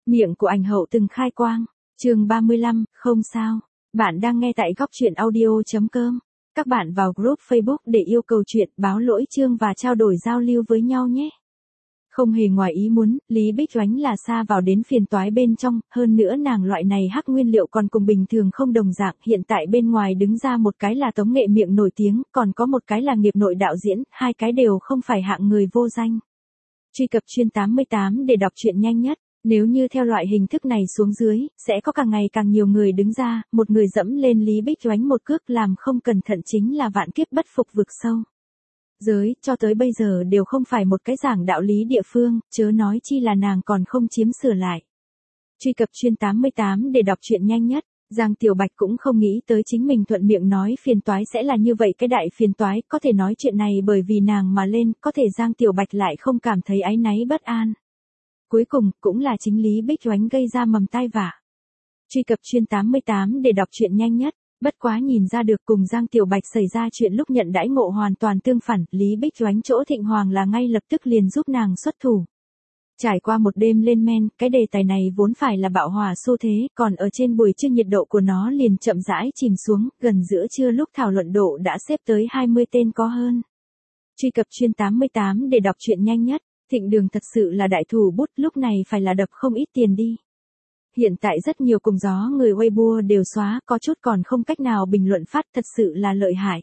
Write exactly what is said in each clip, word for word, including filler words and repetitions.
Miệng của ảnh hậu từng khai quang. Chương ba mươi lăm, không sao. Bạn đang nghe tại góc truyện audio.com. Các bạn vào group Facebook để yêu cầu chuyện, báo lỗi chương và trao đổi giao lưu với nhau nhé. Không hề ngoài ý muốn, Lý Bích Oánh là sa vào đến phiền toái bên trong, hơn nữa nàng loại này hắc nguyên liệu còn cùng bình thường không đồng dạng, hiện tại bên ngoài đứng ra một cái là tống nghệ miệng nổi tiếng, còn có một cái là nghiệp nội đạo diễn, hai cái đều không phải hạng người vô danh. Truy cập chuyên tám mươi tám để đọc truyện nhanh nhất. Nếu như theo loại hình thức này xuống dưới, sẽ có càng ngày càng nhiều người đứng ra, một người dẫm lên Lý Bích Oánh một cước làm không cẩn thận chính là vạn kiếp bất phục vực sâu. Giới, cho tới bây giờ đều không phải một cái giảng đạo lý địa phương, chớ nói chi là nàng còn không chiếm sửa lại. Truy cập chuyên tám mươi tám để đọc truyện nhanh nhất. Giang Tiểu Bạch cũng không nghĩ tới chính mình thuận miệng nói phiền toái sẽ là như vậy cái đại phiền toái, có thể nói chuyện này bởi vì nàng mà lên, có thể Giang Tiểu Bạch lại không cảm thấy áy náy bất an. Cuối cùng, cũng là chính Lý Bích Oánh gây ra mầm tai vạ. Truy cập chuyên tám mươi tám để đọc truyện nhanh nhất. Bất quá nhìn ra được cùng Giang Tiểu Bạch xảy ra chuyện lúc nhận đãi ngộ hoàn toàn tương phản, Lý Bích Oánh chỗ Thịnh Hoàng là ngay lập tức liền giúp nàng xuất thủ. Trải qua một đêm lên men, cái đề tài này vốn phải là bạo hòa xu thế, còn ở trên buổi trưa nhiệt độ của nó liền chậm rãi chìm xuống, gần giữa trưa lúc thảo luận độ đã xếp tới hai mươi tên có hơn. Truy cập chuyên tám mươi tám để đọc truyện nhanh nhất. Thịnh Đường thật sự là đại thủ bút, lúc này phải là đập không ít tiền đi. Hiện tại rất nhiều cùng gió người Weibo đều xóa, có chút còn không cách nào bình luận phát, thật sự là lợi hại.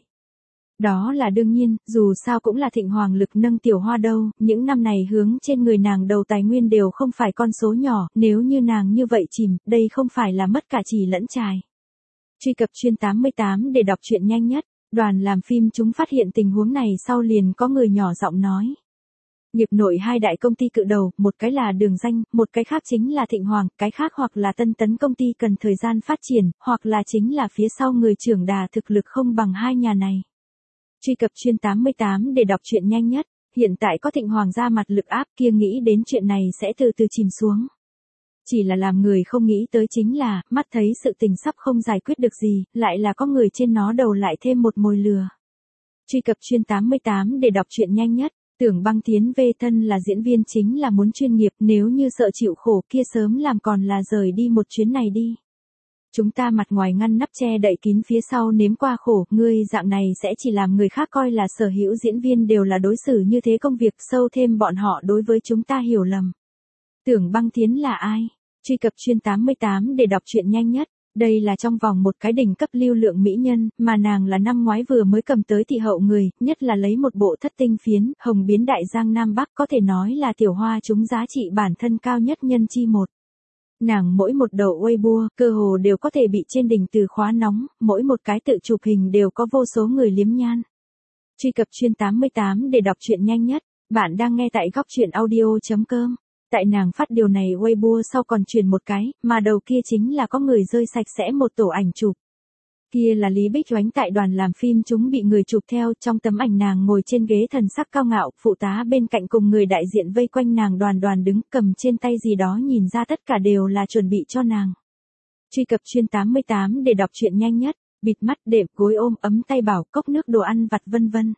Đó là đương nhiên, dù sao cũng là Thịnh Hoàng lực nâng Tiểu Hoa đâu, những năm này hướng trên người nàng đầu tài nguyên đều không phải con số nhỏ, nếu như nàng như vậy chìm, đây không phải là mất cả trì lẫn trài. Truy cập chuyên tám mươi tám để đọc truyện nhanh nhất. Đoàn làm phim chúng phát hiện tình huống này sau liền có người nhỏ giọng nói. Nghiệp nội hai đại công ty cự đầu, một cái là Đường Danh, một cái khác chính là Thịnh Hoàng, cái khác hoặc là Tân Tấn công ty cần thời gian phát triển, hoặc là chính là phía sau người trưởng đà thực lực không bằng hai nhà này. Truy cập chuyên tám mươi tám để đọc truyện nhanh nhất. Hiện tại có Thịnh Hoàng ra mặt lực áp, kia nghĩ đến chuyện này sẽ từ từ chìm xuống. Chỉ là làm người không nghĩ tới chính là, mắt thấy sự tình sắp không giải quyết được gì, lại là có người trên nó đầu lại thêm một mồi lừa. Truy cập chuyên tám mươi tám để đọc truyện nhanh nhất. Tưởng Băng Tiến về thân là diễn viên chính là muốn chuyên nghiệp, nếu như sợ chịu khổ kia sớm làm còn là rời đi một chuyến này đi. Chúng ta mặt ngoài ngăn nắp che đậy kín phía sau nếm qua khổ, ngươi dạng này sẽ chỉ làm người khác coi là sở hữu diễn viên đều là đối xử như thế công việc, sâu thêm bọn họ đối với chúng ta hiểu lầm. Tưởng Băng Tiến là ai? Truy cập chuyên tám mươi tám để đọc truyện nhanh nhất. Đây là trong vòng một cái đỉnh cấp lưu lượng mỹ nhân, mà nàng là năm ngoái vừa mới cầm tới thị hậu người, nhất là lấy một bộ thất tinh phiến, hồng biến đại giang nam bắc, có thể nói là Tiểu Hoa chúng giá trị bản thân cao nhất nhân chi một. Nàng mỗi một đầu Weibo, cơ hồ đều có thể bị trên đỉnh từ khóa nóng, mỗi một cái tự chụp hình đều có vô số người liếm nhan. Truy cập chuyên tám mươi tám để đọc truyện nhanh nhất. Bạn đang nghe tại góc truyện audio.com. Tại nàng phát điều này Weibo sau còn truyền một cái, mà đầu kia chính là có người rơi sạch sẽ một tổ ảnh chụp. Kia là Lý Bích Oánh tại đoàn làm phim chúng bị người chụp theo, trong tấm ảnh nàng ngồi trên ghế thần sắc cao ngạo, phụ tá bên cạnh cùng người đại diện vây quanh nàng đoàn đoàn đứng cầm trên tay gì đó nhìn ra tất cả đều là chuẩn bị cho nàng. Truy cập chuyên tám mươi tám để đọc truyện nhanh nhất. Bịt mắt, đệm, gối ôm, ấm tay bảo, cốc nước đồ ăn vặt vân vân.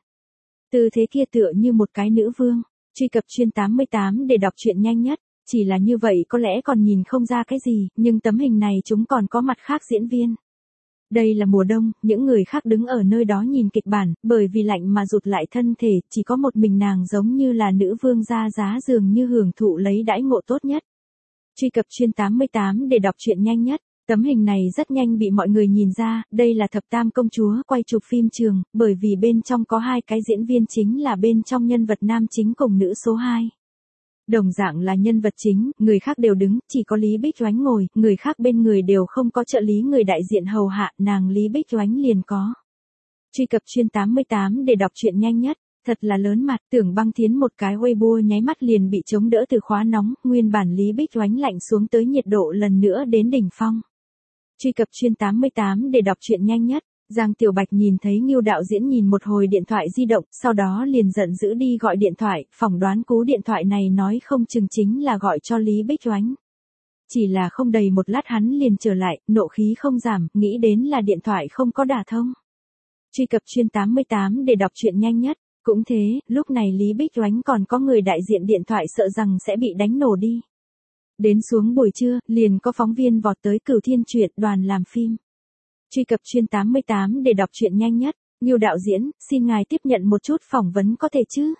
Tư thế kia tựa như một cái nữ vương. Truy cập chuyên tám mươi tám để đọc truyện nhanh nhất. Chỉ là như vậy có lẽ còn nhìn không ra cái gì, nhưng tấm hình này chúng còn có mặt khác diễn viên. Đây là mùa đông, những người khác đứng ở nơi đó nhìn kịch bản, bởi vì lạnh mà rụt lại thân thể, chỉ có một mình nàng giống như là nữ vương ra giá dường như hưởng thụ lấy đãi ngộ tốt nhất. Truy cập chuyên tám mươi tám để đọc truyện nhanh nhất. Tấm hình này rất nhanh bị mọi người nhìn ra, đây là thập tam công chúa quay chụp phim trường, bởi vì bên trong có hai cái diễn viên chính là bên trong nhân vật nam chính cùng nữ số hai. Đồng dạng là nhân vật chính, người khác đều đứng, chỉ có Lý Bích Oánh ngồi, người khác bên người đều không có trợ lý người đại diện hầu hạ, nàng Lý Bích Oánh liền có. Truy cập chuyên tám mươi tám để đọc truyện nhanh nhất. Thật là lớn mặt, Tưởng Băng Tiến một cái Weibo nháy mắt liền bị chống đỡ từ khóa nóng, nguyên bản Lý Bích Oánh lạnh xuống tới nhiệt độ lần nữa đến đỉnh phong. Truy cập chuyên tám mươi tám để đọc truyện nhanh nhất. Giang Tiểu Bạch nhìn thấy Ngưu đạo diễn nhìn một hồi điện thoại di động, sau đó liền giận dữ đi gọi điện thoại, phỏng đoán cú điện thoại này nói không chừng chính là gọi cho Lý Bích Oánh. Chỉ là không đầy một lát hắn liền trở lại, nộ khí không giảm, nghĩ đến là điện thoại không có đả thông. Truy cập chuyên tám mươi tám để đọc truyện nhanh nhất. Cũng thế, lúc này Lý Bích Oánh còn có người đại diện điện thoại sợ rằng sẽ bị đánh nổ đi. Đến xuống buổi trưa, liền có phóng viên vọt tới Cửu Thiên Truyện đoàn làm phim. Truy cập chuyên tám mươi tám để đọc truyện nhanh nhất. Ngưu đạo diễn, xin ngài tiếp nhận một chút phỏng vấn có thể chứ?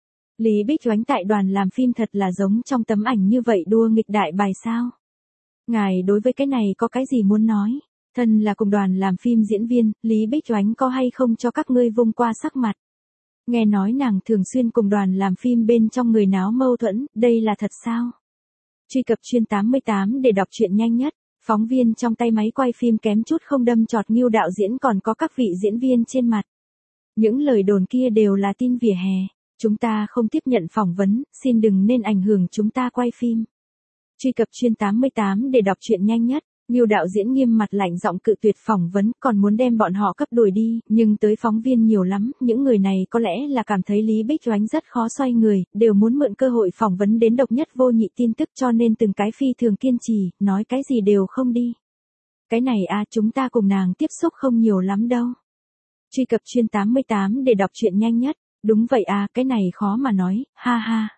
Lý Bích Oánh tại đoàn làm phim thật là giống trong tấm ảnh như vậy đua nghịch đại bài sao? Ngài đối với cái này có cái gì muốn nói? Thân là cùng đoàn làm phim diễn viên, Lý Bích Oánh có hay không cho các ngươi vung qua sắc mặt? Nghe nói nàng thường xuyên cùng đoàn làm phim bên trong người náo mâu thuẫn, đây là thật sao? Truy cập chuyên tám mươi tám để đọc truyện nhanh nhất. Phóng viên trong tay máy quay phim kém chút không đâm chọt Ngưu đạo diễn còn có các vị diễn viên trên mặt. Những lời đồn kia đều là tin vỉa hè. Chúng ta không tiếp nhận phỏng vấn, xin đừng nên ảnh hưởng chúng ta quay phim. Truy cập chuyên tám mươi tám để đọc truyện nhanh nhất. Ngưu đạo diễn nghiêm mặt lạnh giọng cự tuyệt phỏng vấn, còn muốn đem bọn họ cấp đuổi đi, nhưng tới phóng viên nhiều lắm, những người này có lẽ là cảm thấy Lý Bích Oánh rất khó xoay người, đều muốn mượn cơ hội phỏng vấn đến độc nhất vô nhị tin tức, cho nên từng cái phi thường kiên trì, nói cái gì đều không đi. Cái này a à, chúng ta cùng nàng tiếp xúc không nhiều lắm đâu. Truy cập chuyên tám mươi tám để đọc truyện nhanh nhất. Đúng vậy à, cái này khó mà nói, ha ha.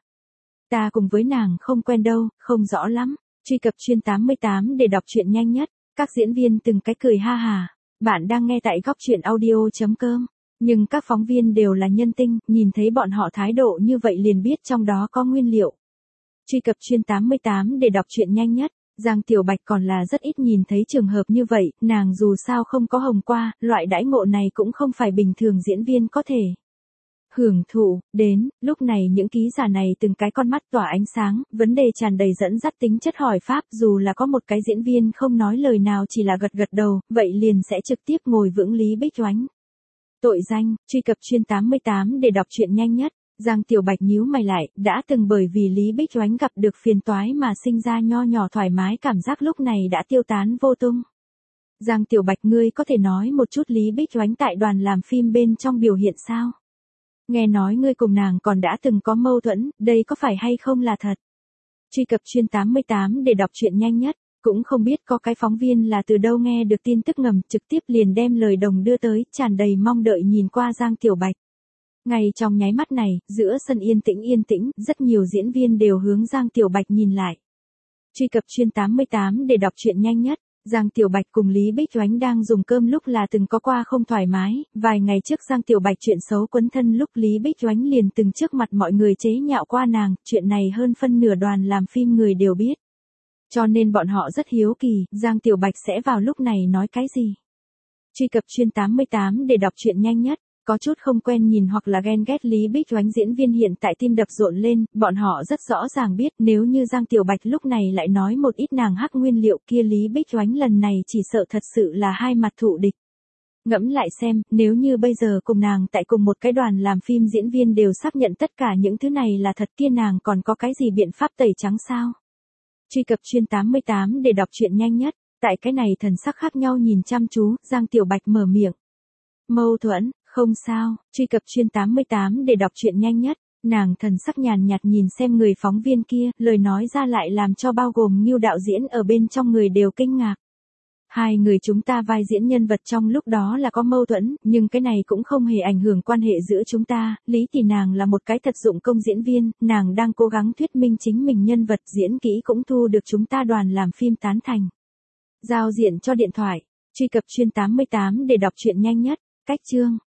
Ta cùng với nàng không quen đâu, không rõ lắm. Truy cập chuyên tám mươi tám để đọc truyện nhanh nhất. Các diễn viên từng cái cười ha hà. Bạn đang nghe tại góc truyện audio chấm com. Nhưng các phóng viên đều là nhân tinh, nhìn thấy bọn họ thái độ như vậy liền biết trong đó có nguyên liệu. Truy cập chuyên tám mươi tám để đọc truyện nhanh nhất. Giang Tiểu Bạch còn là rất ít nhìn thấy trường hợp như vậy, nàng dù sao không có hồng qua, loại đãi ngộ này cũng không phải bình thường diễn viên có thể hưởng thụ. Đến lúc này những ký giả này từng cái con mắt tỏa ánh sáng, vấn đề tràn đầy dẫn dắt tính chất hỏi pháp, dù là có một cái diễn viên không nói lời nào chỉ là gật gật đầu, vậy liền sẽ trực tiếp ngồi vững Lý Bích Oánh. Tội danh, truy cập chuyên tám mươi tám để đọc truyện nhanh nhất. Giang Tiểu Bạch nhíu mày lại, đã từng bởi vì Lý Bích Oánh gặp được phiền toái mà sinh ra nho nhỏ thoải mái cảm giác lúc này đã tiêu tán vô tung. Giang Tiểu Bạch, ngươi có thể nói một chút Lý Bích Oánh tại đoàn làm phim bên trong biểu hiện sao? Nghe nói ngươi cùng nàng còn đã từng có mâu thuẫn, đây có phải hay không là thật? Truy cập chuyên tám mươi tám để đọc truyện nhanh nhất. Cũng không biết có cái phóng viên là từ đâu nghe được tin tức ngầm, trực tiếp liền đem lời đồng đưa tới, tràn đầy mong đợi nhìn qua Giang Tiểu Bạch. Ngay trong nháy mắt này, giữa sân yên tĩnh yên tĩnh, rất nhiều diễn viên đều hướng Giang Tiểu Bạch nhìn lại. Truy cập chuyên tám mươi tám để đọc truyện nhanh nhất. Giang Tiểu Bạch cùng Lý Bích Oánh đang dùng cơm lúc là từng có qua không thoải mái, vài ngày trước Giang Tiểu Bạch chuyện xấu quấn thân lúc Lý Bích Oánh liền từng trước mặt mọi người chế nhạo qua nàng, chuyện này hơn phân nửa đoàn làm phim người đều biết. Cho nên bọn họ rất hiếu kỳ, Giang Tiểu Bạch sẽ vào lúc này nói cái gì. Truy cập chuyên tám mươi tám để đọc truyện nhanh nhất. Có chút không quen nhìn hoặc là ghen ghét Lý Bích Oánh diễn viên hiện tại tim đập rộn lên, bọn họ rất rõ ràng biết nếu như Giang Tiểu Bạch lúc này lại nói một ít nàng hắc nguyên liệu kia Lý Bích Oánh lần này chỉ sợ thật sự là hai mặt thù địch. Ngẫm lại xem, nếu như bây giờ cùng nàng tại cùng một cái đoàn làm phim diễn viên đều xác nhận tất cả những thứ này là thật kia nàng còn có cái gì biện pháp tẩy trắng sao? Truy cập chuyên tám mươi tám để đọc truyện nhanh nhất. Tại cái này thần sắc khác nhau nhìn chăm chú, Giang Tiểu Bạch mở miệng. Mâu thuẫn. Không sao, truy cập chuyên tám mươi tám để đọc truyện nhanh nhất. Nàng thần sắc nhàn nhạt nhìn xem người phóng viên kia, lời nói ra lại làm cho bao gồm Ngưu đạo diễn ở bên trong người đều kinh ngạc. Hai người chúng ta vai diễn nhân vật trong lúc đó là có mâu thuẫn, nhưng cái này cũng không hề ảnh hưởng quan hệ giữa chúng ta. Lý thì nàng là một cái thật dụng công diễn viên, nàng đang cố gắng thuyết minh chính mình nhân vật diễn kỹ cũng thu được chúng ta đoàn làm phim tán thành. Giao diện cho điện thoại, truy cập chuyên tám mươi tám để đọc truyện nhanh nhất. Cách chương